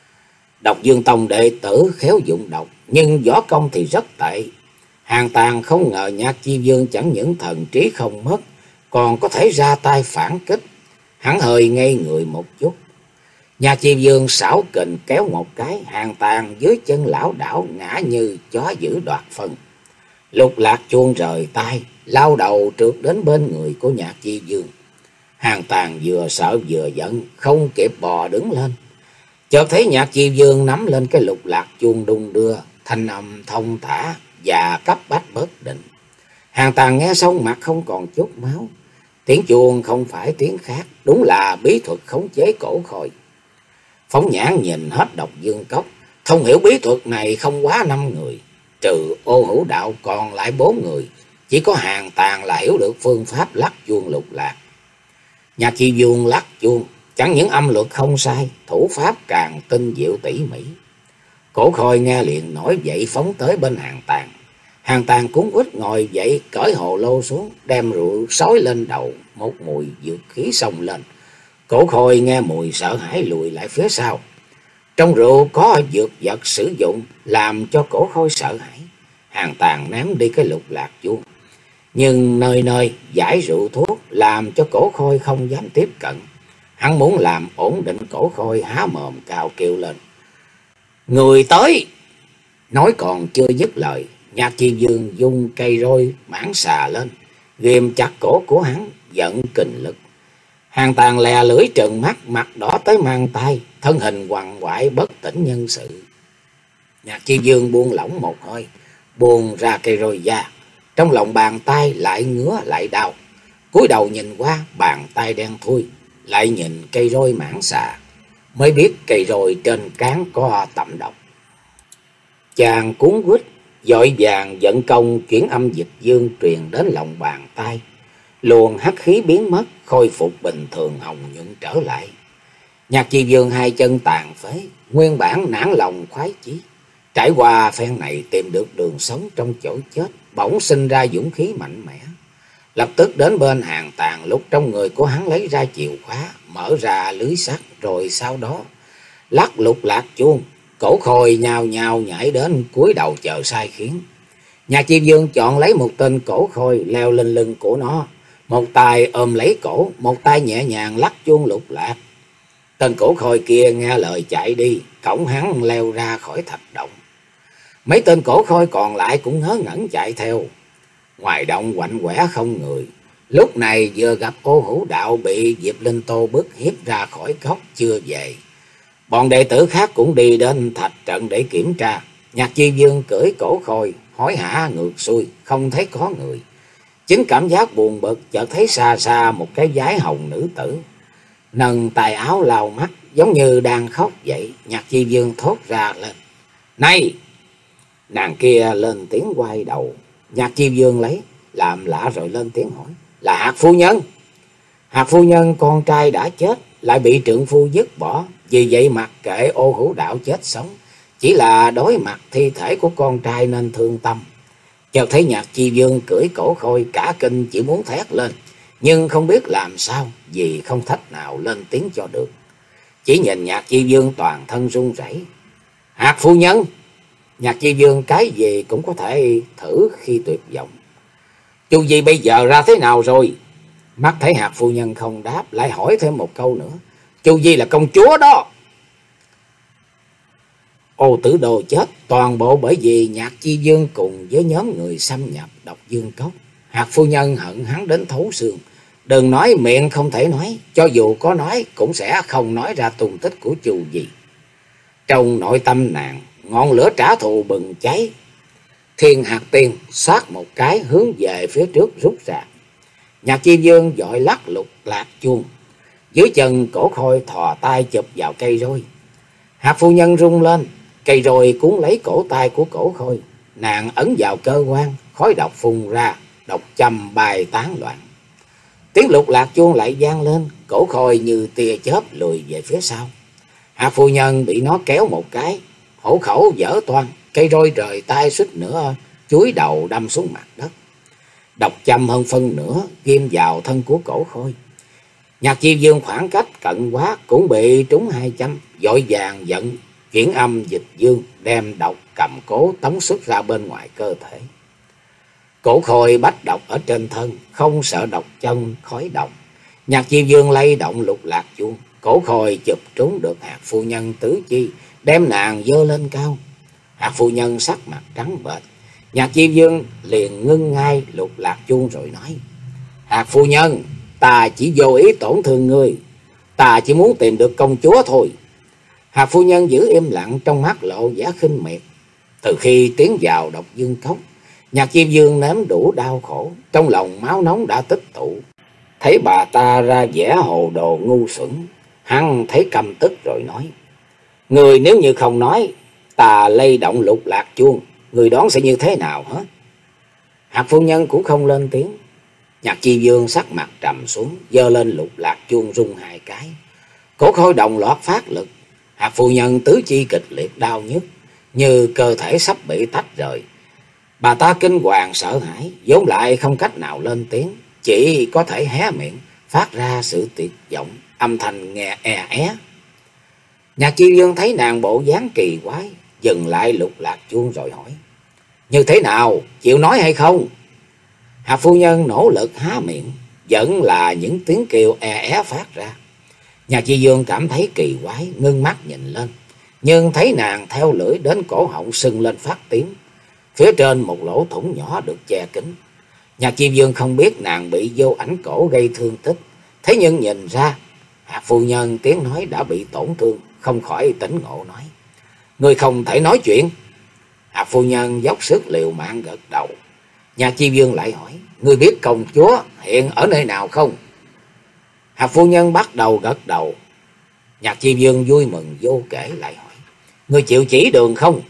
Độc Dương Tông đệ tử khéo dụng độc, nhưng võ công thì rất tệ. Hàn Tàn không ngờ Nhạc Chi Dương chẳng những thần trí không mất, còn có thể ra tay phản kích. Hắn hơi ngây người một chút. Nhạc Chi Dương xảo kình kéo một cái, Hàn Tàn dưới chân lão đảo ngã như chó giữ đoạt phân. Lục lạc chuông rời tay, lao đầu trượt đến bên người của Nhạc Chi Dương. Hàn Tàn vừa sợ vừa giận, không kịp bò đứng lên. Chợt thấy Nhạc Chi Dương nắm lên cái lục lạc chuông đung đưa, thanh âm thông thả và cấp bách bất định. Hàn Tàn nghe xong mặt không còn chút máu. Tiếng chuông không phải tiếng khác, đúng là bí thuật khống chế cổ khôi. Phóng nhãn nhìn hết Độc Dương Cốc, thông hiểu bí thuật này không quá năm người, trừ Ô Hữu Đạo còn lại bốn người, chỉ có Hàn Tàn là hiểu được phương pháp lắc chuông lục lạc. Nhạc Chi Dương lắc chuông, chẳng những âm luật không sai, thủ pháp càng tinh diệu tỉ mỉ. Cổ khôi nghe liền nổi dậy phóng tới bên Hàn Tàn. Hàn Tàn cuốn quýt ngồi dậy, cởi hồ lô xuống, đem rượu xối lên đầu, một mùi dược khí xông lên. Cổ khôi nghe mùi sợ hãi lùi lại phía sau. Trong rượu có dược vật sử dụng, làm cho cổ khôi sợ hãi. Hàn Tàn ném đi cái lục lạc chuông, nhưng nơi nơi giải rượu thuốc, làm cho cổ khôi không dám tiếp cận. Hắn muốn làm ổn định cổ khôi, há mồm cào kêu lên: Người tới! Nói còn chưa dứt lời, Nhạc Chi Dương dung cây roi mãng xà lên, ghim chặt cổ của hắn, giận kình lực. Hàn Tàn lè lưỡi trừng mắt, mặt đỏ tới mang tay, thân hình quằn quại bất tỉnh nhân sự. Nhạc Chi Dương buông lỏng một hơi, buông ra cây roi da, trong lòng bàn tay lại ngứa lại đau. Cúi đầu nhìn qua, bàn tay đen thui, lại nhìn cây roi mãng xà, mới biết cây roi trên cán có tẩm độc. Chàng cuốn quýt vội vàng vận công chuyển âm dịch dương truyền đến lòng bàn tay, luồng hắc khí biến mất, khôi phục bình thường hồng nhuận trở lại. Nhạc Chi Dương hai chân tàn phế, nguyên bản nản lòng khoái chí, trải qua phen này tìm được đường sống trong chỗ chết, bỗng sinh ra dũng khí mạnh mẽ. Lập tức đến bên Hàn Tàn, lúc trong người của hắn lấy ra chìa khóa, mở ra lưới sắt, rồi sau đó lắc lục lạc chuông. Cổ khôi nhào nhào nhảy đến, cúi đầu chờ sai khiến. Nhạc Chi Dương chọn lấy một tên cổ khôi, leo lên lưng của nó, một tay ôm lấy cổ, một tay nhẹ nhàng lắc chuông lục lạc. Tên cổ khôi kia nghe lời chạy đi, cõng hắn leo ra khỏi thạch động. Mấy tên cổ khôi còn lại cũng ngớ ngẩn chạy theo. Ngoài động quạnh quẻ không người. Lúc này vừa gặp Ô Hữu Đạo bị Diệp Linh Tô bức hiếp ra khỏi cốc chưa về. Bọn đệ tử khác cũng đi đến thạch trận để kiểm tra. Nhạc Chi Dương cưỡi cổ khôi, hối hả ngược xuôi, không thấy có người. Chính cảm giác buồn bực, chợt thấy xa xa một cái váy hồng nữ tử, nâng tay áo lau mắt, giống như đang khóc vậy. Nhạc Chi Dương thốt ra lên: Này! Nàng kia lên tiếng quay đầu. Nhạc Chi Dương lấy làm lạ rồi lên tiếng hỏi: Là Hạc phu nhân? Hạc phu nhân con trai đã chết, lại bị trượng phu dứt bỏ, vì vậy mặc kệ Ô Hữu Đạo chết sống, chỉ là đối mặt thi thể của con trai nên thương tâm. Chợt thấy Nhạc Chi Vương cưỡi Cổ Khôi, cả kinh chỉ muốn thét lên, nhưng không biết làm sao vì không thách nào lên tiếng cho được. Chỉ nhìn Nhạc Chi Vương toàn thân run rẩy. Hạc phu nhân! Nhạc Chi Vương cái gì cũng có thể thử khi tuyệt vọng. Chu Di bây giờ ra thế nào rồi? Mắt thấy Hạc phu nhân không đáp, lại hỏi thêm một câu nữa. Chu Di là công chúa đó. Ô Tử Đô chết toàn bộ bởi vì Nhạc Chi Vương cùng với nhóm người xâm nhập Độc Dương Cốc. Hạc phu nhân hận hắn đến thấu xương. Đừng nói miệng không thể nói, cho dù có nói cũng sẽ không nói ra tung tích của Chu Di. Trong nội tâm nàng, ngọn lửa trả thù bừng cháy. Thiên Hạt Tiên xoát một cái hướng về phía trước rút ra. Nhạc Chi Vương vội lắc Lục Lạc chuông. Dưới chân Cổ Khôi thò tay chụp vào cây roi. Hạc phu nhân rung lên, cây roi cuốn lấy cổ tay của Cổ Khôi. Nàng ấn vào cơ quan, khói độc phun ra, độc châm bay tán loạn. Tiếng Lục Lạc chuông lại vang lên, Cổ Khôi như tia chớp lùi về phía sau. Hạc phu nhân bị nó kéo một cái, hổ khẩu vỡ toang, cây roi rời tay suýt nữa chuối đầu đâm xuống mặt đất. Độc châm hơn phân nửa ghim vào thân của Cổ Khôi. Nhạc Chi Vương khoảng cách cận quá cũng bị trúng hai châm, vội vàng giận chuyển âm dịch dương, đem độc cầm cố tống xuất ra bên ngoài cơ thể. Cổ Khôi bách độc ở trên thân, không sợ độc chân khói độc. Nhạc Chi Vương lay động Lục Lạc chuông, Cổ Khôi chụp trúng được Hạc phu nhân tứ chi, đem nàng dơ lên cao. Hạc phu nhân sắc mặt trắng bệch. Nhạc Chi Vương liền ngưng ngay Lục Lạc chuông rồi nói: Hạc phu nhân, ta chỉ vô ý tổn thương ngươi, ta chỉ muốn tìm được công chúa thôi. Hạc phu nhân giữ im lặng, trong mắt lộ vẻ khinh miệt. Từ khi tiến vào Độc Dương Cốc, Nhạc Chi Vương nếm đủ đau khổ, trong lòng máu nóng đã tích tụ. Thấy bà ta ra vẻ hồ đồ ngu xuẩn, hắn thấy căm tức rồi nói: Người nếu như không nói, ta lay động Lục Lạc chuông, người đoán sẽ như thế nào hả? Hạc phu nhân cũng không lên tiếng. Nhạc Chi Vương sắc mặt trầm xuống, giơ lên Lục Lạc chuông rung hai cái. Cổ Khôi đồng loạt phát lực. Hạc phu nhân tứ chi kịch liệt đau nhức, như cơ thể sắp bị tách rời. Bà ta kinh hoàng sợ hãi, vốn lại không cách nào lên tiếng, chỉ có thể hé miệng phát ra sự tuyệt vọng, âm thanh nghe e é. Nhạc Chi Vương thấy nàng bộ dáng kỳ quái, dừng lại Lục Lạc chuông rồi hỏi: Như thế nào, chịu nói hay không? Hạc phu nhân nỗ lực há miệng, vẫn là những tiếng kêu e é phát ra. Nhạc Chi Vương cảm thấy kỳ quái, ngưng mắt nhìn lên, nhưng thấy nàng theo lưỡi đến cổ họng sưng lên phát tiếng. Phía trên một lỗ thủng nhỏ được che kín. Nhạc Chi Vương không biết nàng bị vô ảnh cổ gây thương tích, thế nhưng nhìn ra Hạc phu nhân tiếng nói đã bị tổn thương, không khỏi tỉnh ngộ nói: Ngươi không thể nói chuyện. Hạc phu nhân dốc sức liều mạng gật đầu. Nhạc Chi Vương lại hỏi: Ngươi biết công chúa hiện ở nơi nào không? Hạc phu nhân bắt đầu gật đầu. Nhạc Chi Vương vui mừng vô kể lại hỏi: Ngươi chịu chỉ đường không?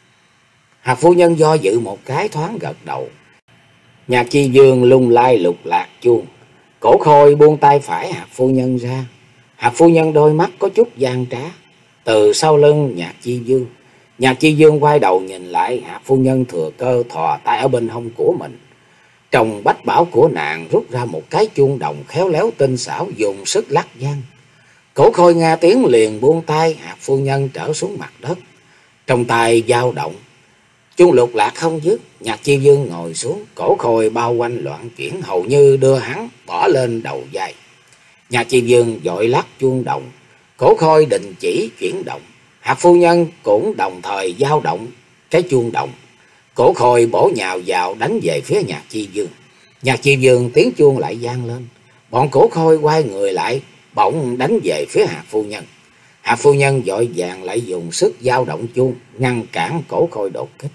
Hạc phu nhân do dự một cái thoáng gật đầu. Nhạc Chi Vương lung lai Lục Lạc chuông. Cổ Khôi buông tay phải Hạc phu nhân ra. Hạc phu nhân đôi mắt có chút gian trá. Từ sau lưng Nhạc Chi Vương, Nhạc Chi Vương quay đầu nhìn lại. Hạc phu nhân thừa cơ thò tay ở bên hông của mình. Trong bách bảo của nàng rút ra một cái chuông đồng khéo léo tinh xảo, dùng sức lắc vang. Cổ Khôi nghe tiếng liền buông tay, Hạc phu nhân trở xuống mặt đất. Trong tay dao động, chuông lục lạc không dứt. Nhạc Chi Vương ngồi xuống, Cổ Khôi bao quanh loạn chuyển, hầu như đưa hắn bỏ lên đầu vai. Nhạc Chi Vương vội lắc chuông đồng, Cổ Khôi đình chỉ chuyển động. Hạc phu nhân cũng đồng thời dao động cái chuông đồng. Cổ Khôi bổ nhào vào đánh về phía Nhạc Chi Vương. Nhạc Chi Vương tiếng chuông lại vang lên. Bọn Cổ Khôi quay người lại, bỗng đánh về phía Hạc phu nhân. Hạc phu nhân vội vàng lại dùng sức dao động chuông, ngăn cản Cổ Khôi đột kích.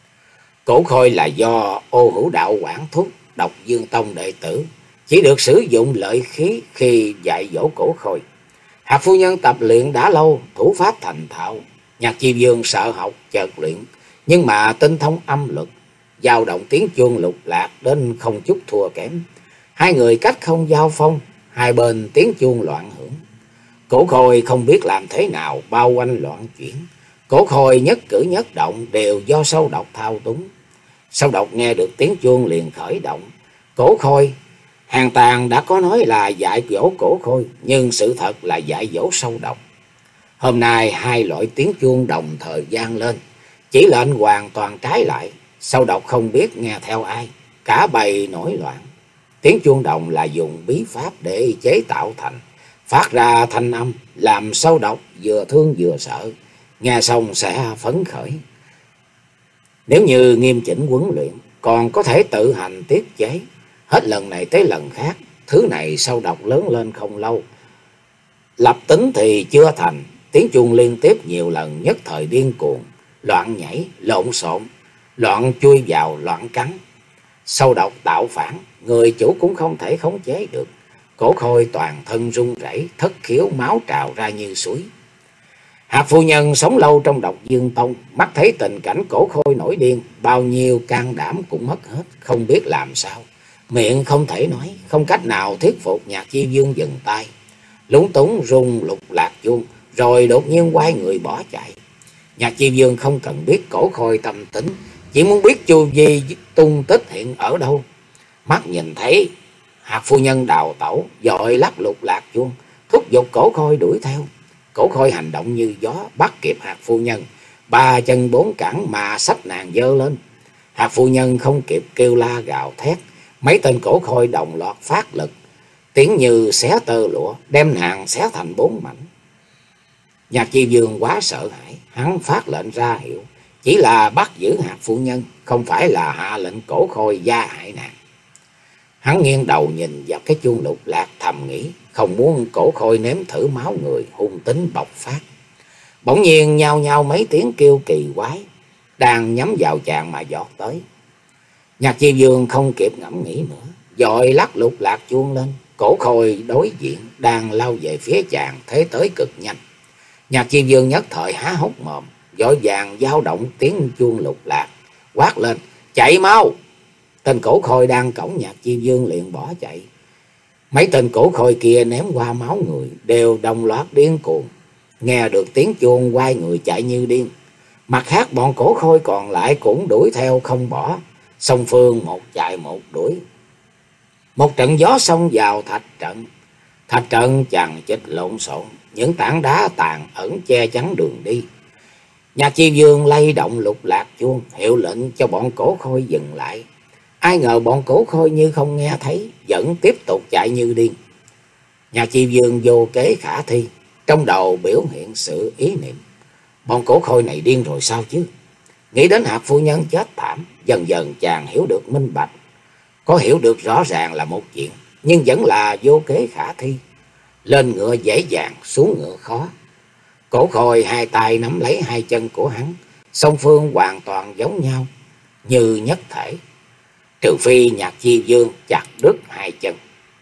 Cổ Khôi là do Ô Hữu Đạo quản thúc, Độc Dương Tông đệ tử, chỉ được sử dụng lợi khí khi dạy dỗ Cổ Khôi. Hạc phu nhân tập luyện đã lâu, thủ pháp thành thạo. Nhạc Chi Vương sợ học chợt luyện, nhưng mà tinh thông âm luật, dao động tiếng chuông lục lạc đến không chút thua kém. Hai người cách không giao phong, hai bên tiếng chuông loạn hưởng. Cổ Khôi không biết làm thế nào bao quanh loạn chuyển, Cổ Khôi nhất cử nhất động đều do sâu độc thao túng. Sâu độc nghe được tiếng chuông liền khởi động. Cổ Khôi, Hàn Tàn đã có nói là dạy dỗ Cổ Khôi, nhưng sự thật là dạy dỗ sâu độc. Hôm nay hai loại tiếng chuông đồng thời vang lên, chỉ lệnh hoàn toàn trái lại. Sâu độc không biết nghe theo ai, cả bầy nổi loạn. Tiếng chuông đồng là dùng bí pháp để chế tạo thành, phát ra thanh âm làm sâu độc vừa thương vừa sợ, nghe xong sẽ phấn khởi. Nếu như nghiêm chỉnh huấn luyện, còn có thể tự hành tiết chế. Hết lần này tới lần khác, thứ này sâu độc lớn lên không lâu, lập tính thì chưa thành. Tiếng chuông liên tiếp nhiều lần nhất thời điên cuồng, loạn nhảy, lộn xộn, loạn chui vào, loạn cắn. Sâu độc tạo phản, người chủ cũng không thể khống chế được. Cổ Khôi toàn thân run rẩy, thất khiếu máu trào ra như suối. Hạc phu nhân sống lâu trong Độc Dương Tông, mắt thấy tình cảnh Cổ Khôi nổi điên, bao nhiêu can đảm cũng mất hết, không biết làm sao. Miệng không thể nói, không cách nào thuyết phục Nhạc Chi Vương dừng tay. Lúng túng rung lục lạc chuông, rồi đột nhiên quay người bỏ chạy. Nhạc Chi Vương không cần biết Cổ Khôi tâm tính, chỉ muốn biết Chu Vi tung tích hiện ở đâu. Mắt nhìn thấy Hạc phu nhân đào tẩu, vội lắc lục lạc chuông, thúc giục Cổ Khôi đuổi theo. Cổ Khôi hành động như gió, bắt kịp Hạc phu nhân, ba chân bốn cẳng mà xách nàng dơ lên. Hạc phu nhân không kịp kêu la gào thét, mấy tên Cổ Khôi đồng loạt phát lực, tiếng như xé tơ lụa, đem nàng xé thành bốn mảnh. Nhạc Chi Vương quá sợ hãi, hắn phát lệnh ra hiệu, chỉ là bắt giữ Hạc phu nhân, không phải là hạ lệnh Cổ Khôi gia hại nàng. Hắn nghiêng đầu nhìn vào cái chuông lục lạc, thầm nghĩ không muốn Cổ Khôi nếm thử máu người, hung tính bộc phát. Bỗng nhiên nhao nhao mấy tiếng kêu kỳ quái, đang nhắm vào chàng mà giọt tới. Nhạc Chi Vương không kịp ngẫm nghĩ nữa, vội lắc lục lạc chuông lên. Cổ Khôi đối diện đang lao về phía chàng, thế tới cực nhanh. Nhạc Chi Vương nhất thời há hốc mồm, vội vàng dao động tiếng chuông lục lạc, quát lên: chạy mau! Tên Cổ Khôi đang cõng Nhạc Chi Vương liền bỏ chạy. Mấy tên Cổ Khôi kia ném qua máu người, đều đồng loạt điên cuồng, nghe được tiếng chuông quay người chạy như điên. Mặt khác bọn Cổ Khôi còn lại cũng đuổi theo không bỏ, song phương một chạy một đuổi. Một trận gió xông vào thạch trận, thạch trận chằng chịt lộn xộn, những tảng đá tàn ẩn che chắn đường đi. Nhạc Chi Vương lay động lục lạc chuông, hiệu lệnh cho bọn Cổ Khôi dừng lại. Ai ngờ bọn Cổ Khôi như không nghe thấy, vẫn tiếp tục chạy như điên. Nhạc Chi Vương vô kế khả thi, trong đầu biểu hiện sự ý niệm: bọn Cổ Khôi này điên rồi sao chứ? Nghĩ đến Hạc phu nhân chết thảm, dần dần chàng hiểu được minh bạch. Có hiểu được rõ ràng là một chuyện, nhưng vẫn là vô kế khả thi. Lên ngựa dễ dàng, xuống ngựa khó. Cổ Khôi hai tay nắm lấy hai chân của hắn, song phương hoàn toàn giống nhau, như nhất thể. Trừ phi Nhạc Chi Vương chặt đứt hai chân.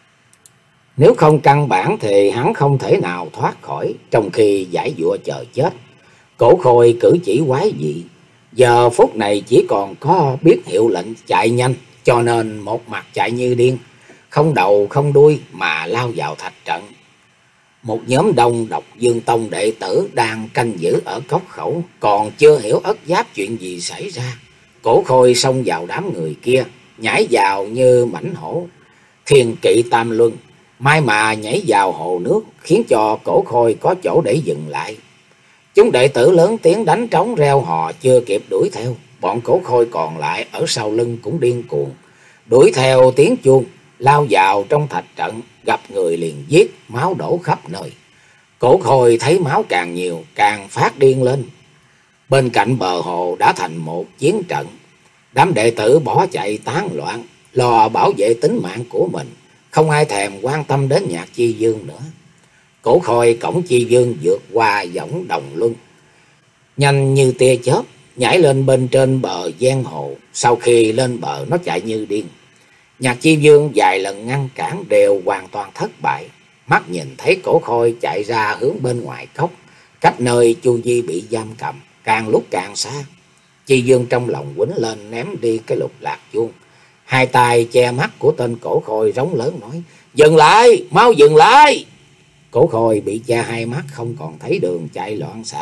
Nếu không căn bản thì hắn không thể nào thoát khỏi, trong khi giải dụa chờ chết. Cổ Khôi cử chỉ quái dị, giờ phút này chỉ còn có biết hiệu lệnh chạy nhanh, cho nên một mặt chạy như điên, không đầu không đuôi mà lao vào thạch trận. Một nhóm đông Độc Dương Tông đệ tử đang canh giữ ở cốc khẩu, còn chưa hiểu ất giáp chuyện gì xảy ra. Cổ Khôi xông vào đám người kia, nhảy vào như mãnh hổ, thiên kỵ tam luân, may mà nhảy vào hồ nước, khiến cho Cổ Khôi có chỗ để dừng lại. Chúng đệ tử lớn tiếng đánh trống reo hò, chưa kịp đuổi theo. Bọn Cổ Khôi còn lại ở sau lưng cũng điên cuồng, đuổi theo tiếng chuông, lao vào trong thạch trận, gặp người liền giết, máu đổ khắp nơi. Cổ Khôi thấy máu càng nhiều, càng phát điên lên. Bên cạnh bờ hồ đã thành một chiến trận. Đám đệ tử bỏ chạy tán loạn, lo bảo vệ tính mạng của mình, không ai thèm quan tâm đến Nhạc Chi Vương nữa. Cổ Khôi cõng Chi Vương vượt qua dõng đồng luân, nhanh như tia chớp, nhảy lên bên trên bờ giang hồ. Sau khi lên bờ nó chạy như điên. Nhạc Chi Vương vài lần ngăn cản đều hoàn toàn thất bại. Mắt nhìn thấy Cổ Khôi chạy ra hướng bên ngoài cốc, cách nơi Chu Di bị giam cầm càng lúc càng xa. Chi Vương trong lòng quýnh lên, ném đi cái lục lạc chuông, hai tay che mắt của tên Cổ Khôi, rống lớn nói: dừng lại, mau dừng lại! Cổ Khôi bị che hai mắt, không còn thấy đường, chạy loạn xạ,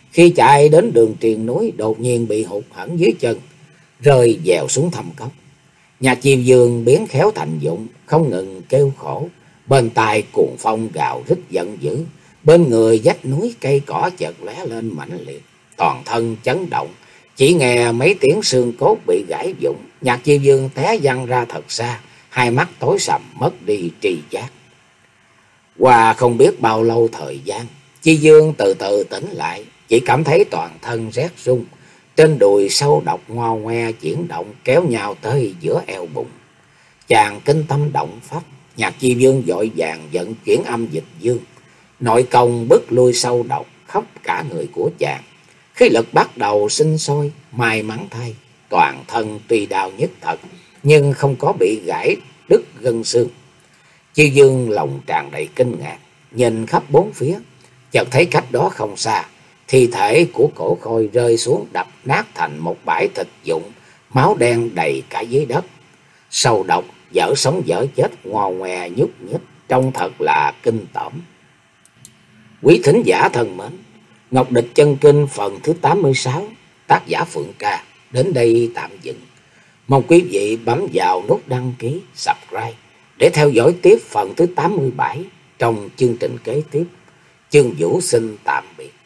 Khi chạy đến đường triền núi, đột nhiên bị hụt hẫng dưới chân, rơi dèo xuống thâm cốc. Nhạc Chiêu Dương biến khéo thành dụng, không ngừng kêu khổ, bên tai cuồng phong gào rít giận dữ, bên người vách núi cây cỏ chợt lóe lên mãnh liệt, toàn thân chấn động, chỉ nghe mấy tiếng xương cốt bị gãy vụn. Nhạc Chiêu Dương té văng ra thật xa, hai mắt tối sầm, mất đi tri giác. Qua không biết bao lâu thời gian, Chi Dương từ từ tỉnh lại, chỉ cảm thấy toàn thân rét run, trên đùi sâu độc ngoao ngoe chuyển động kéo nhau tới giữa eo bụng. Chàng kinh tâm động phách, Nhạc Chi Dương vội vàng vận chuyển âm dịch dương, nội công bức lui sâu độc khắp cả người của chàng. Khí lực bắt đầu sinh sôi, may mắn thay, toàn thân tuy đau nhức thật, nhưng không có bị gãy đứt gân xương. Chi Dương lòng tràn đầy kinh ngạc, nhìn khắp bốn phía, chợt thấy cách đó không xa, thi thể của Cổ Khôi rơi xuống đập nát thành một bãi thịt vụn, máu đen đầy cả dưới đất. Sâu độc dở sống dở chết, ngoao ngoe nhúc nhích, trông thật là kinh tởm. Quý thính giả thân mến, Ngọc Địch Chân Kinh phần thứ tám mươi sáu, tác giả Phượng Ca đến đây tạm dừng. Mong quý vị bấm vào nút đăng ký, subscribe để theo dõi tiếp phần thứ tám mươi bảy trong chương trình kế tiếp. Chương Vũ xin tạm biệt.